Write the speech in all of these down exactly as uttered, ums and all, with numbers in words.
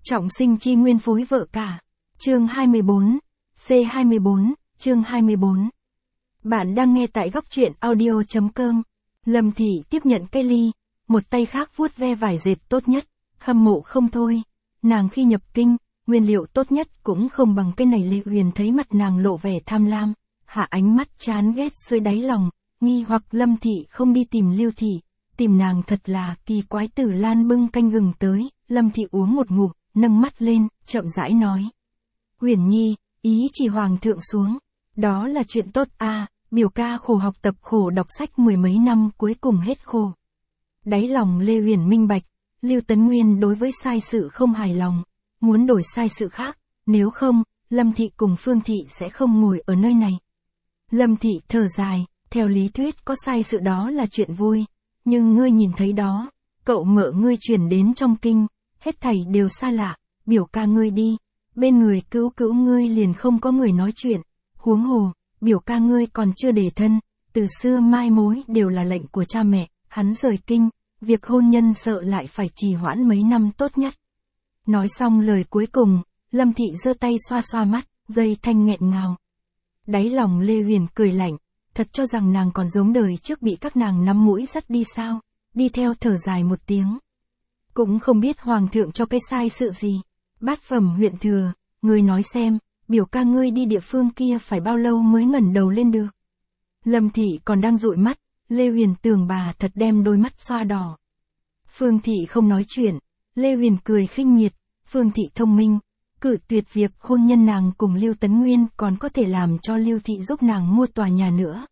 Trọng sinh chi nguyên phối vợ cả. Chương hai mươi bốn. C hai mươi bốn, chương hai mươi bốn. Bạn đang nghe tại góc truyện audio chấm com. Lâm Thị tiếp nhận cây ly, một tay khác vuốt ve vải dệt tốt nhất, hâm mộ không thôi. Nàng khi nhập kinh, nguyên liệu tốt nhất cũng không bằng cái này. Lê Huyền thấy mặt nàng lộ vẻ tham lam, hạ ánh mắt chán ghét dưới đáy lòng, nghi hoặc Lâm Thị không đi tìm Lưu Thị, tìm nàng thật là kỳ quái. Tử Lan bưng canh gừng tới, Lâm Thị uống một ngụm, nâng mắt lên, chậm rãi nói. Huyền Nhi, ý chỉ hoàng thượng xuống, đó là chuyện tốt a. Biểu ca khổ học tập khổ đọc sách mười mấy năm cuối cùng hết khổ. Đáy lòng Lê Huyền minh bạch, Lưu Tấn Nguyên đối với sai sự không hài lòng, muốn đổi sai sự khác, nếu không, Lâm Thị cùng Phương Thị sẽ không ngồi ở nơi này. Lâm Thị thở dài, theo lý thuyết có sai sự đó là chuyện vui, nhưng ngươi nhìn thấy đó, cậu mợ ngươi chuyển đến trong kinh, hết thảy đều xa lạ, biểu ca ngươi đi, bên người cứu cứu ngươi liền không có người nói chuyện, huống hồ, biểu ca ngươi còn chưa đề thân, từ xưa mai mối đều là lệnh của cha mẹ, hắn rời kinh, việc hôn nhân sợ lại phải trì hoãn mấy năm tốt nhất. Nói xong lời cuối cùng, Lâm Thị giơ tay xoa xoa mắt, dây thanh nghẹn ngào. Đáy lòng Lê Huyền cười lạnh, thật cho rằng nàng còn giống đời trước bị các nàng nắm mũi dắt đi sao, đi theo thở dài một tiếng. Cũng không biết hoàng thượng cho cái sai sự gì. Bát phẩm huyện thừa, ngươi nói xem, biểu ca ngươi đi địa phương kia phải bao lâu mới ngẩng đầu lên được. Lâm Thị còn đang dụi mắt, Lê Huyền tưởng bà thật đem đôi mắt xoa đỏ. Phương Thị không nói chuyện, Lê Huyền cười khinh miệt, Phương Thị thông minh, cự tuyệt việc hôn nhân nàng cùng Lưu Tấn Nguyên còn có thể làm cho Lưu Thị giúp nàng mua tòa nhà nữa.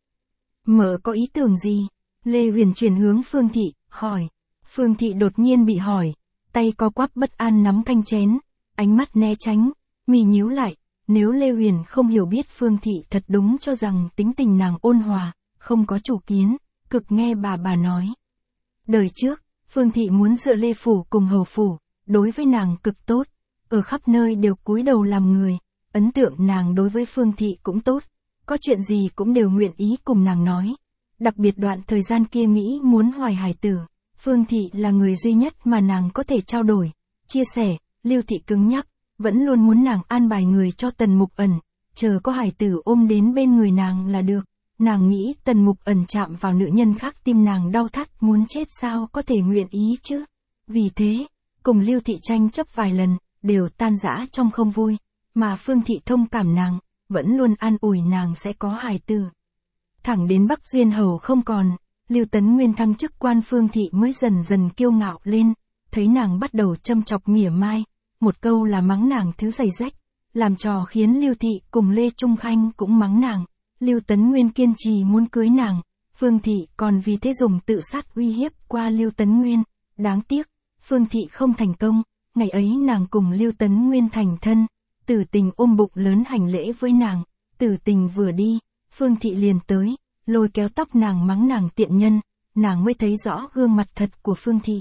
Mợ có ý tưởng gì? Lê Huyền chuyển hướng Phương Thị, hỏi. Phương Thị đột nhiên bị hỏi, tay co quắp bất an nắm canh chén, ánh mắt né tránh, mì nhíu lại. Nếu Lê Huyền không hiểu biết Phương Thị thật đúng cho rằng tính tình nàng ôn hòa, không có chủ kiến, cực nghe bà bà nói. Đời trước, Phương Thị muốn dựa Lê Phủ cùng Hầu Phủ, đối với nàng cực tốt, ở khắp nơi đều cúi đầu làm người, ấn tượng nàng đối với Phương Thị cũng tốt, có chuyện gì cũng đều nguyện ý cùng nàng nói. Đặc biệt đoạn thời gian kia nghĩ muốn hoài hài tử, Phương Thị là người duy nhất mà nàng có thể trao đổi, chia sẻ. Lưu Thị cứng nhắc, vẫn luôn muốn nàng an bài người cho Tần Mục Ẩn, chờ có hài tử ôm đến bên người nàng là được. Nàng nghĩ Tần Mục Ẩn chạm vào nữ nhân khác tim nàng đau thắt muốn chết sao có thể nguyện ý chứ. Vì thế, cùng Lưu Thị tranh chấp vài lần, đều tan rã trong không vui, mà Phương Thị thông cảm nàng, vẫn luôn an ủi nàng sẽ có hài tử. Thẳng đến Bắc Duyên Hầu không còn, Lưu Tấn Nguyên thăng chức quan, Phương Thị mới dần dần kiêu ngạo lên, thấy nàng bắt đầu châm chọc mỉa mai, một câu là mắng nàng thứ giày rách, làm trò khiến Lưu Thị cùng Lê Trung Khanh cũng mắng nàng. Lưu Tấn Nguyên kiên trì muốn cưới nàng, Phương Thị còn vì thế dùng tự sát uy hiếp qua Lưu Tấn Nguyên, đáng tiếc, Phương Thị không thành công, ngày ấy nàng cùng Lưu Tấn Nguyên thành thân, Tử Tình ôm bụng lớn hành lễ với nàng, Tử Tình vừa đi, Phương Thị liền tới, lôi kéo tóc nàng mắng nàng tiện nhân, nàng mới thấy rõ gương mặt thật của Phương Thị.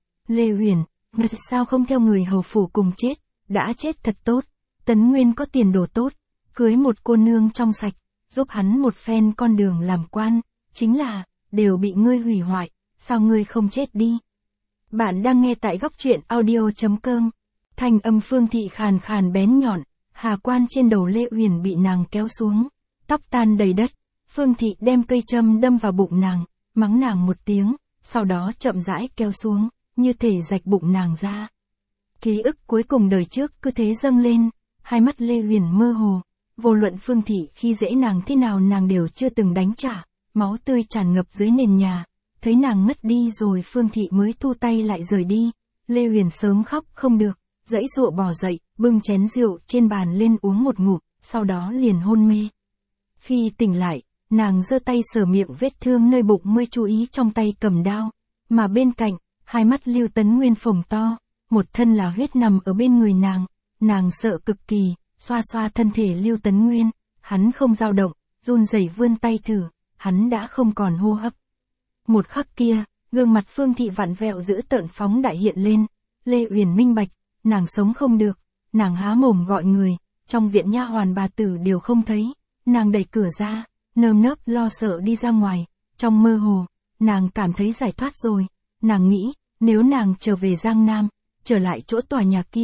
Lê Huyền, ngươi sao không theo người Hầu Phủ cùng chết, đã chết thật tốt, Tấn Nguyên có tiền đồ tốt, cưới một cô nương trong sạch, giúp hắn một phen con đường làm quan, chính là, đều bị ngươi hủy hoại, sao ngươi không chết đi. Bạn đang nghe tại góc truyện audio chấm com. Thanh âm Phương Thị khàn khàn bén nhọn, hà quan trên đầu Lê Huyền bị nàng kéo xuống, tóc tan đầy đất, Phương Thị đem cây châm đâm vào bụng nàng, mắng nàng một tiếng, sau đó chậm rãi kéo xuống, như thể rạch bụng nàng ra. Ký ức cuối cùng đời trước cứ thế dâng lên, hai mắt Lê Huyền mơ hồ, vô luận Phương Thị khi dễ nàng thế nào nàng đều chưa từng đánh trả, máu tươi tràn ngập dưới nền nhà, thấy nàng ngất đi rồi Phương Thị mới thu tay lại rời đi. Lê Huyền sớm khóc không được, dãy dụa bò dậy, bưng chén rượu trên bàn lên uống một ngụm, sau đó liền hôn mê. Khi tỉnh lại, nàng giơ tay sờ miệng vết thương nơi bụng mới chú ý trong tay cầm đao, mà bên cạnh, hai mắt Lưu Tấn Nguyên phồng to, một thân là huyết nằm ở bên người nàng, nàng sợ cực kỳ, xoa xoa thân thể Lưu Tấn Nguyên, hắn không dao động, run rẩy vươn tay thử, hắn đã không còn hô hấp. Một khắc kia, gương mặt Phương Thị vặn vẹo dữ tợn phóng đại hiện lên, Lê Huyền minh bạch, nàng sống không được, nàng há mồm gọi người, trong viện nha hoàn bà tử đều không thấy, nàng đẩy cửa ra, nơm nớp lo sợ đi ra ngoài, trong mơ hồ, nàng cảm thấy giải thoát rồi, nàng nghĩ, nếu nàng trở về Giang Nam, trở lại chỗ tòa nhà kia,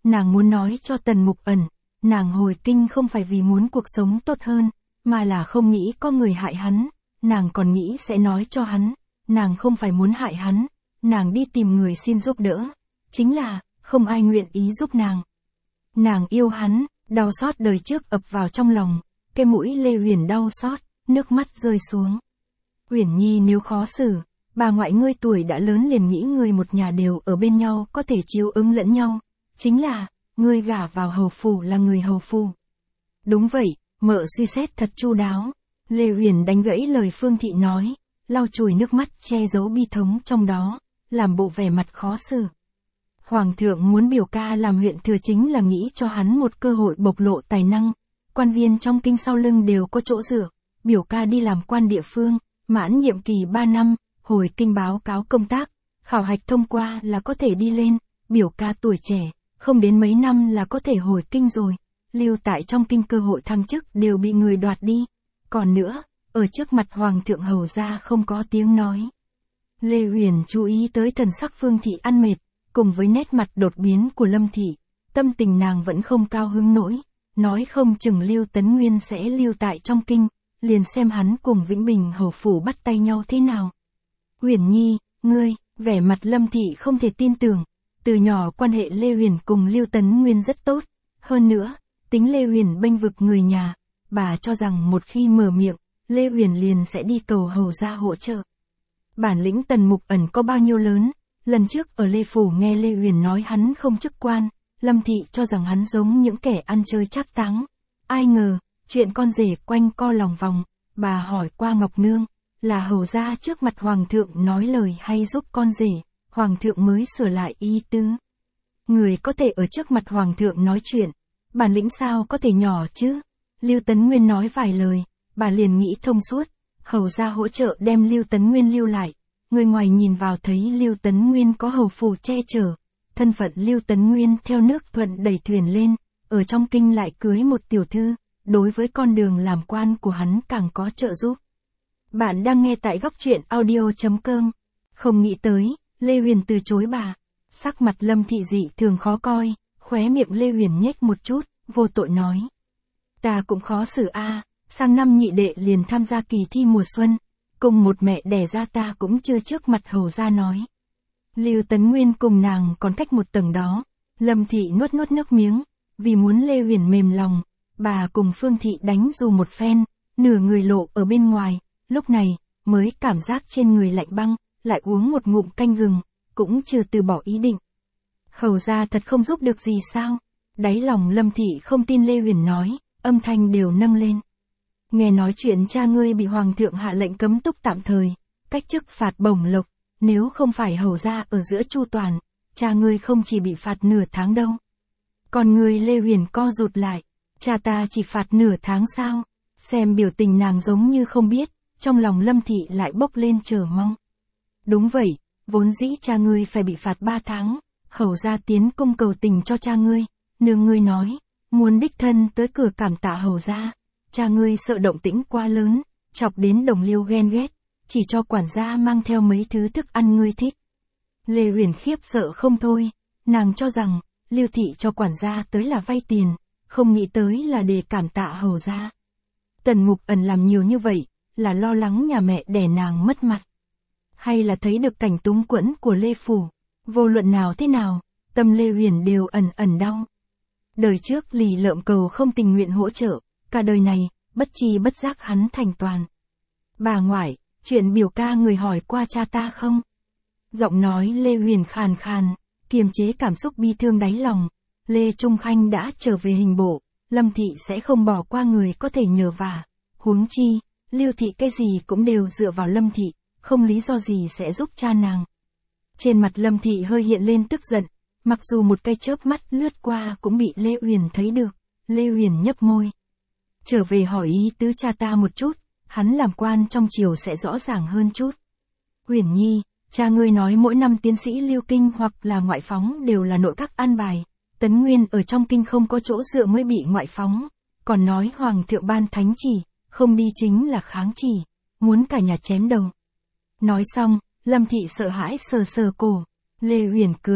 nàng muốn nói cho Tần Mục Ẩn, nàng hồi kinh không phải vì muốn cuộc sống tốt hơn, mà là không nghĩ có người hại hắn, nàng còn nghĩ sẽ nói cho hắn, nàng không phải muốn hại hắn, nàng đi tìm người xin giúp đỡ, chính là, không ai nguyện ý giúp nàng. Nàng yêu hắn, đau xót đời trước ập vào trong lòng, cái mũi Lê Uyển đau xót, nước mắt rơi xuống. Uyển Nhi nếu khó xử, bà ngoại ngươi tuổi đã lớn liền nghĩ người một nhà đều ở bên nhau có thể chiếu ứng lẫn nhau, chính là, ngươi gả vào hầu phủ là người hầu phủ. Đúng vậy, mợ suy xét thật chu đáo. Lê Uyển đánh gãy lời Phương Thị nói, lau chùi nước mắt che giấu bi thống trong đó, làm bộ vẻ mặt khó xử. Hoàng thượng muốn biểu ca làm huyện thừa chính là nghĩ cho hắn một cơ hội bộc lộ tài năng, quan viên trong kinh sau lưng đều có chỗ dựa, biểu ca đi làm quan địa phương, mãn nhiệm kỳ ba năm, hồi kinh báo cáo công tác, khảo hạch thông qua là có thể đi lên, biểu ca tuổi trẻ, không đến mấy năm là có thể hồi kinh rồi, lưu tại trong kinh cơ hội thăng chức đều bị người đoạt đi, còn nữa, ở trước mặt Hoàng thượng hầu ra không có tiếng nói. Lê Uyển chú ý tới thần sắc Phương Thị ăn mệt, cùng với nét mặt đột biến của Lâm Thị, tâm tình nàng vẫn không cao hứng nổi, nói không chừng Lưu Tấn Nguyên sẽ lưu tại trong kinh, liền xem hắn cùng Vĩnh Bình hầu phủ bắt tay nhau thế nào. Uyển Nhi, ngươi, vẻ mặt Lâm Thị không thể tin tưởng, từ nhỏ quan hệ Lê Uyển cùng Lưu Tấn Nguyên rất tốt, hơn nữa, tính Lê Uyển bênh vực người nhà, bà cho rằng một khi mở miệng, Lê Uyển liền sẽ đi cầu hầu ra hỗ trợ. Bản lĩnh Tần Mục Ẩn có bao nhiêu lớn, lần trước ở Lê Phủ nghe Lê Uyển nói hắn không chức quan, Lâm Thị cho rằng hắn giống những kẻ ăn chơi trác táng. Ai ngờ, chuyện con rể quanh co lòng vòng, bà hỏi qua Ngọc Nương, là hầu ra trước mặt Hoàng thượng nói lời hay giúp con rể, Hoàng thượng mới sửa lại ý tứ. Người có thể ở trước mặt Hoàng thượng nói chuyện, bản lĩnh sao có thể nhỏ chứ? Lưu Tấn Nguyên nói vài lời, bà liền nghĩ thông suốt, hầu ra hỗ trợ đem Lưu Tấn Nguyên lưu lại. Người ngoài nhìn vào thấy Lưu Tấn Nguyên có hầu phủ che chở, thân phận Lưu Tấn Nguyên theo nước thuận đẩy thuyền lên, ở trong kinh lại cưới một tiểu thư, đối với con đường làm quan của hắn càng có trợ giúp. Bạn đang nghe tại góc truyện audio chấm com. Không nghĩ tới, Lê Uyển từ chối bà. Sắc mặt Lâm Thị dị thường khó coi, khóe miệng Lê Uyển nhếch một chút, vô tội nói. Ta cũng khó xử a, à, sang năm nhị đệ liền tham gia kỳ thi mùa xuân, cùng một mẹ đẻ ra ta cũng chưa trước mặt hầu ra nói. Lưu Tấn Nguyên cùng nàng còn cách một tầng đó, Lâm Thị nuốt nuốt nước miếng, vì muốn Lê Uyển mềm lòng, bà cùng Phương Thị đánh dù một phen, nửa người lộ ở bên ngoài, lúc này, mới cảm giác trên người lạnh băng, lại uống một ngụm canh gừng, cũng chưa từ bỏ ý định. Hầu ra thật không giúp được gì sao? Đáy lòng Lâm Thị không tin Lê Uyển nói, âm thanh đều nâng lên. Nghe nói chuyện cha ngươi bị Hoàng thượng hạ lệnh cấm túc tạm thời, cách chức phạt bổng lộc, nếu không phải hầu ra ở giữa chu toàn, cha ngươi không chỉ bị phạt nửa tháng đâu. Còn người Lê Uyển co rụt lại, cha ta chỉ phạt nửa tháng sao? Xem biểu tình nàng giống như không biết, trong lòng Lâm Thị lại bốc lên chờ mong. Đúng vậy, vốn dĩ cha ngươi phải bị phạt ba tháng, hầu ra tiến cung cầu tình cho cha ngươi, nương ngươi nói, muốn đích thân tới cửa cảm tạ hầu ra, cha ngươi sợ động tĩnh quá lớn, chọc đến đồng liêu ghen ghét, chỉ cho quản gia mang theo mấy thứ thức ăn ngươi thích. Lê Uyển khiếp sợ không thôi, nàng cho rằng, Lưu Thị cho quản gia tới là vay tiền, không nghĩ tới là để cảm tạ hầu ra. Tần Mục Ẩn làm nhiều như vậy, là lo lắng nhà mẹ đẻ nàng mất mặt. Hay là thấy được cảnh túng quẫn của Lê Phủ, vô luận nào thế nào, tâm Lê Uyển đều ẩn ẩn đau. Đời trước lì lợm cầu không tình nguyện hỗ trợ, cả đời này, bất chi bất giác hắn thành toàn. Bà ngoại, chuyện biểu ca người hỏi qua cha ta không? Giọng nói Lê Uyển khàn khàn, kiềm chế cảm xúc bi thương đáy lòng. Lê Trung Khanh đã trở về hình bộ, Lâm Thị sẽ không bỏ qua người có thể nhờ vả. Huống chi, Lưu Thị cái gì cũng đều dựa vào Lâm Thị, không lý do gì sẽ giúp cha nàng. Trên mặt Lâm Thị hơi hiện lên tức giận, mặc dù một cái chớp mắt lướt qua cũng bị Lê Uyển thấy được. Lê Uyển nhấp môi. Trở về hỏi ý tứ cha ta một chút, hắn làm quan trong triều sẽ rõ ràng hơn chút. Uyển Nhi, cha ngươi nói mỗi năm tiến sĩ lưu kinh hoặc là ngoại phóng đều là nội các an bài. Tấn Nguyên ở trong kinh không có chỗ dựa mới bị ngoại phóng, còn nói Hoàng thượng ban thánh chỉ, không đi chính là kháng chỉ, muốn cả nhà chém đầu. Nói xong, Lâm Thị sợ hãi sờ sờ cổ, Lê Uyển cười,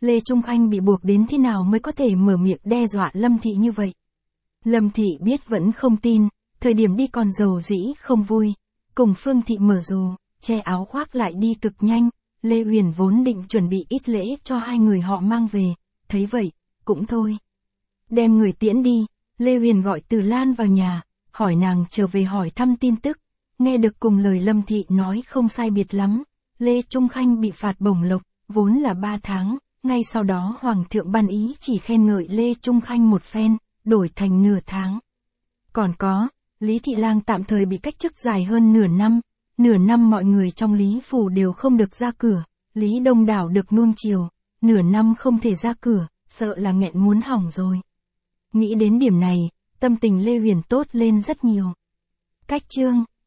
Lê Trung Khanh bị buộc đến thế nào mới có thể mở miệng đe dọa Lâm Thị như vậy. Lâm Thị biết vẫn không tin, thời điểm đi còn dầu dĩ không vui. Cùng Phương Thị mở dù, che áo khoác lại đi cực nhanh. Lê Huyền vốn định chuẩn bị ít lễ cho hai người họ mang về, thấy vậy, cũng thôi. Đem người tiễn đi, Lê Huyền gọi Từ Lan vào nhà, hỏi nàng trở về hỏi thăm tin tức. Nghe được cùng lời Lâm Thị nói không sai biệt lắm, Lê Trung Khanh bị phạt bổng lộc, vốn là ba tháng, ngay sau đó Hoàng thượng ban ý chỉ khen ngợi Lê Trung Khanh một phen, đổi thành nửa tháng. Còn có, Lý Thị Lang tạm thời bị cách chức dài hơn nửa năm, nửa năm mọi người trong Lý Phủ đều không được ra cửa, Lý Đông Đảo được nuông chiều, nửa năm không thể ra cửa, sợ là nghẹn muốn hỏng rồi. Nghĩ đến điểm này, tâm tình Lê Huyền tốt lên rất nhiều. Cách chương